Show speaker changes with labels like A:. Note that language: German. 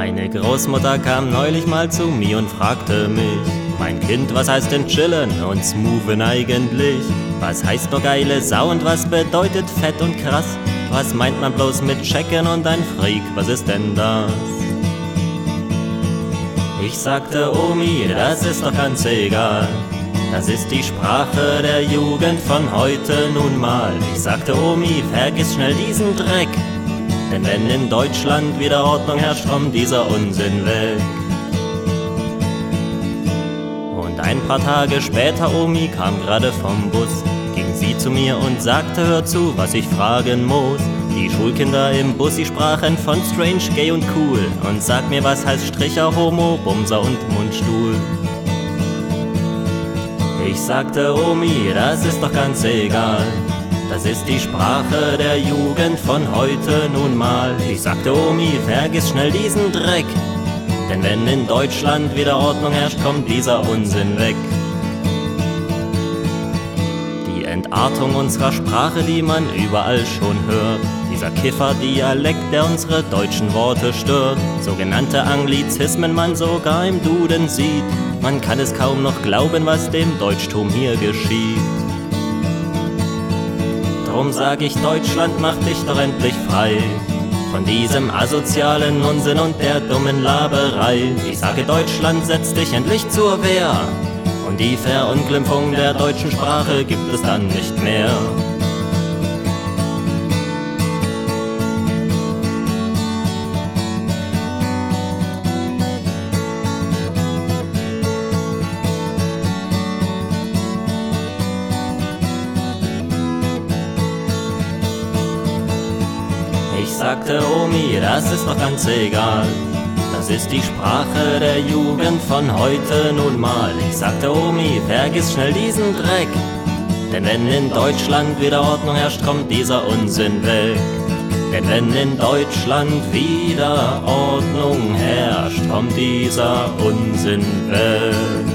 A: Meine Großmutter kam neulich mal zu mir und fragte mich: Mein Kind, was heißt denn chillen und smoothen eigentlich? Was heißt nur geile Sau und was bedeutet fett und krass? Was meint man bloß mit checken und ein Freak, was ist denn das? Ich sagte: Omi, das ist doch ganz egal. Das ist die Sprache der Jugend von heute nun mal. Ich sagte: Omi, vergiss schnell diesen Dreck. Denn wenn in Deutschland wieder Ordnung herrscht, kommt dieser Unsinn weg. Und ein paar Tage später, Omi kam gerade vom Bus, ging sie zu mir und sagte: Hör zu, was ich fragen muss. Die Schulkinder im Bus, sie sprachen von strange, gay und cool. Und sag mir, was heißt Stricher, Homo, Bumser und Mundstuhl? Ich sagte: Omi, das ist doch ganz egal. Das ist die Sprache der Jugend von heute nun mal. Ich sagte: Omi, vergiss schnell diesen Dreck. Denn wenn in Deutschland wieder Ordnung herrscht, kommt dieser Unsinn weg. Die Entartung unserer Sprache, die man überall schon hört. Dieser Kiffer-Dialekt, der unsere deutschen Worte stört. Sogenannte Anglizismen man sogar im Duden sieht. Man kann es kaum noch glauben, was dem Deutschtum hier geschieht. Drum sag ich: Deutschland, mach dich doch endlich frei von diesem asozialen Unsinn und der dummen Laberei. Ich sage: Deutschland, setz dich endlich zur Wehr. Und die Verunglimpfung der deutschen Sprache gibt es dann nicht mehr. Ich sagte: Omi, das ist doch ganz egal. Das ist die Sprache der Jugend von heute nun mal. Ich sagte: Omi, vergiss schnell diesen Dreck. Denn wenn in Deutschland wieder Ordnung herrscht, kommt dieser Unsinn weg. Denn wenn in Deutschland wieder Ordnung herrscht, kommt dieser Unsinn weg.